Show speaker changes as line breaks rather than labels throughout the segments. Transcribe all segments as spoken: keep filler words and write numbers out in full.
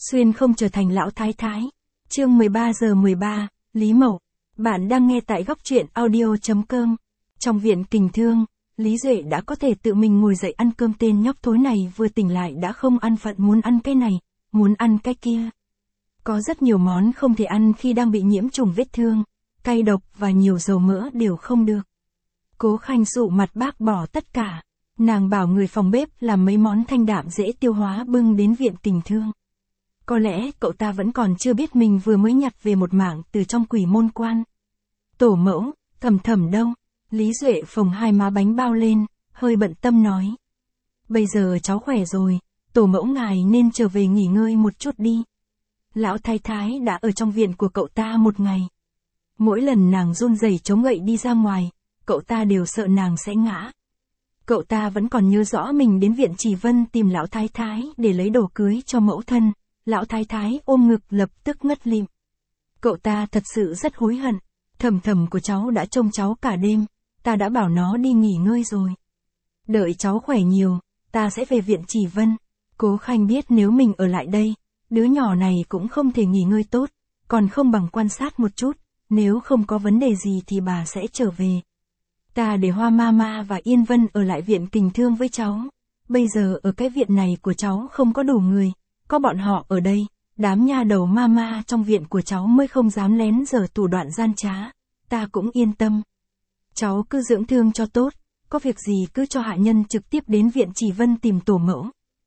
xuyên không trở thành lão thái thái. Chương mười ba giờ mười ba, Lý Mậu. Bạn đang nghe tại góc truyện audio chấm com. Trong viện Kình Thương, Lý Duệ đã có thể tự mình ngồi dậy ăn cơm. Tên nhóc thối này vừa tỉnh lại đã không ăn phận muốn ăn cái này, muốn ăn cái kia. Có rất nhiều món không thể ăn khi đang bị nhiễm trùng vết thương, cay độc và nhiều dầu mỡ đều không được. Cố Khanh sụ mặt bác bỏ tất cả. Nàng bảo người phòng bếp làm mấy món thanh đạm dễ tiêu hóa bưng đến viện Kình Thương. Có lẽ cậu ta vẫn còn chưa biết mình vừa mới nhặt về một mảng từ trong Quỷ Môn Quan. Tổ mẫu, Thầm Thầm đâu? Lý Duệ phồng hai má bánh bao lên, hơi bận tâm nói. Bây giờ cháu khỏe rồi, tổ mẫu ngài nên trở về nghỉ ngơi một chút đi. Lão thái thái đã ở trong viện của cậu ta một ngày. Mỗi lần nàng run rẩy chống gậy đi ra ngoài, cậu ta đều sợ nàng sẽ ngã. Cậu ta vẫn còn nhớ rõ mình đến viện Chỉ Vân tìm lão thái thái để lấy đồ cưới cho mẫu thân. Lão thái thái ôm ngực lập tức ngất lịm. Cậu ta thật sự rất hối hận. Thầm Thầm của cháu đã trông cháu cả đêm, ta đã bảo nó đi nghỉ ngơi rồi. Đợi cháu khỏe nhiều, ta sẽ về viện Chỉ Vân. Cố Khanh biết nếu mình ở lại đây, đứa nhỏ này cũng không thể nghỉ ngơi tốt, còn không bằng quan sát một chút, nếu không có vấn đề gì thì bà sẽ trở về. Ta để Hoa Mama và Yên Vân ở lại viện Kình Thương với cháu. Bây giờ ở cái viện này của cháu không có đủ người, có bọn họ ở đây, đám nha đầu Mama trong viện của cháu mới không dám lén giở thủ đoạn gian trá, ta cũng yên tâm. Cháu cứ dưỡng thương cho tốt, có việc gì cứ cho hạ nhân trực tiếp đến viện Chỉ Vân tìm tổ mẫu.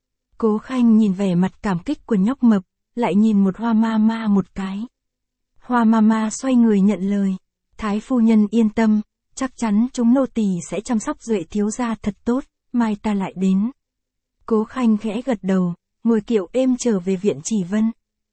Cố Khanh nhìn vẻ mặt cảm kích của nhóc mập, lại nhìn một Hoa Mama một cái. Hoa Mama xoay người nhận lời, Thái phu nhân yên tâm, chắc chắn chúng nô tỳ sẽ chăm sóc Duệ thiếu gia thật tốt, mai ta lại đến. Cố Khanh khẽ gật đầu, ngồi kiệu êm trở về viện Chỉ Vân.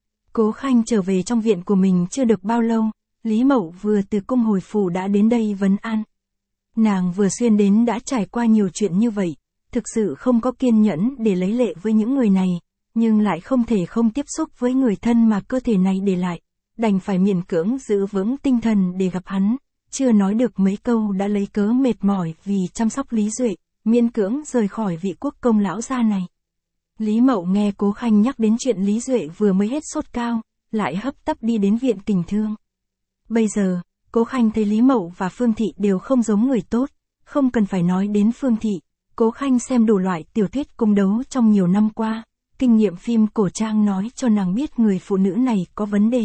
Cố Khanh trở về trong viện của mình chưa được bao lâu, Lý Mậu vừa từ cung hồi phủ đã đến đây vấn an. Nàng vừa xuyên đến đã trải qua nhiều chuyện như vậy, thực sự không có kiên nhẫn để lấy lệ với những người này, nhưng lại không thể không tiếp xúc với người thân mà cơ thể này để lại, đành phải miễn cưỡng giữ vững tinh thần để gặp hắn. Chưa nói được mấy câu đã lấy cớ mệt mỏi vì chăm sóc Lý Duệ, miễn cưỡng rời khỏi vị quốc công lão gia này. Lý Mậu nghe Cố Khanh nhắc đến chuyện Lý Duệ vừa mới hết sốt cao, lại hấp tấp đi đến viện Kình Thương. Bây giờ, Cố Khanh thấy Lý Mậu và Phương Thị đều không giống người tốt, không cần phải nói đến Phương Thị, Cố Khanh xem đủ loại tiểu thuyết cung đấu trong nhiều năm qua, kinh nghiệm phim cổ trang nói cho nàng biết người phụ nữ này có vấn đề.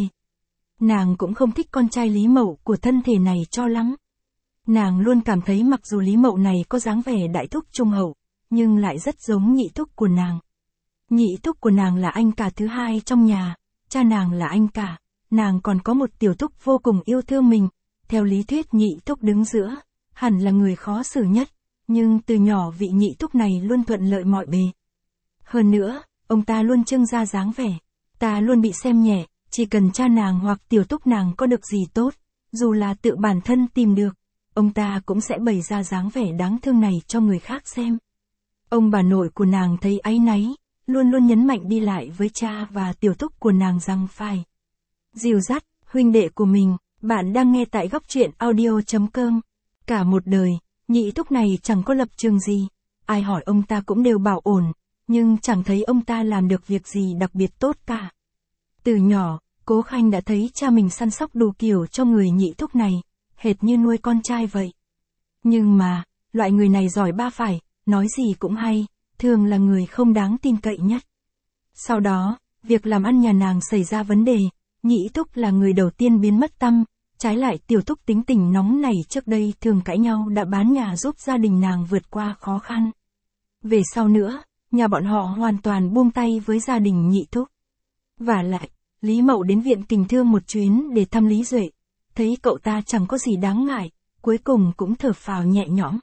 Nàng cũng không thích con trai Lý Mậu của thân thể này cho lắm. Nàng luôn cảm thấy mặc dù Lý Mậu này có dáng vẻ đại thúc trung hậu, nhưng lại rất giống nhị thúc của nàng. Nhị thúc của nàng là anh cả thứ hai trong nhà, cha nàng là anh cả, nàng còn có một tiểu thúc vô cùng yêu thương mình. Theo lý thuyết nhị thúc đứng giữa, hẳn là người khó xử nhất, nhưng từ nhỏ vị nhị thúc này luôn thuận lợi mọi bề. Hơn nữa, ông ta luôn trưng ra dáng vẻ, ta luôn bị xem nhẹ, chỉ cần cha nàng hoặc tiểu thúc nàng có được gì tốt, dù là tự bản thân tìm được, ông ta cũng sẽ bày ra dáng vẻ đáng thương này cho người khác xem. Ông bà nội của nàng thấy áy náy, luôn luôn nhấn mạnh đi lại với cha và tiểu thúc của nàng rằng phải dìu dắt huynh đệ của mình. Bạn đang nghe tại góc truyện audio chấm com. Cả một đời, nhị thúc này chẳng có lập trường gì, ai hỏi ông ta cũng đều bảo ổn, nhưng chẳng thấy ông ta làm được việc gì đặc biệt tốt cả. Từ nhỏ, Cố Khanh đã thấy cha mình săn sóc đủ kiểu cho người nhị thúc này, hệt như nuôi con trai vậy. Nhưng mà, loại người này giỏi ba phải, nói gì cũng hay, thường là người không đáng tin cậy nhất. Sau đó, việc làm ăn nhà nàng xảy ra vấn đề, nhị thúc là người đầu tiên biến mất tăm, trái lại tiểu thúc tính tình nóng nảy trước đây thường cãi nhau đã bán nhà giúp gia đình nàng vượt qua khó khăn. Về sau nữa, nhà bọn họ hoàn toàn buông tay với gia đình nhị thúc. Và lại, Lý Mậu đến viện Kình Thương một chuyến để thăm Lý Duệ, thấy cậu ta chẳng có gì đáng ngại, cuối cùng cũng thở phào nhẹ nhõm.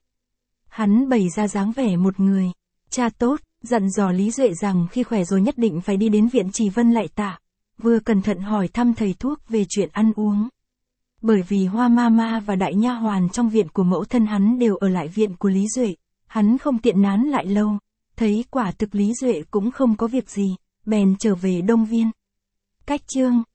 Hắn bày ra dáng vẻ một người cha tốt, dặn dò Lý Duệ rằng khi khỏe rồi nhất định phải đi đến viện Chỉ Vân lại tạ, vừa cẩn thận hỏi thăm thầy thuốc về chuyện ăn uống. Bởi vì Hoa Mama và đại nha hoàn trong viện của mẫu thân hắn đều ở lại viện của Lý Duệ, hắn không tiện nán lại lâu, thấy quả thực Lý Duệ cũng không có việc gì, bèn trở về Đông Viên. Cách chương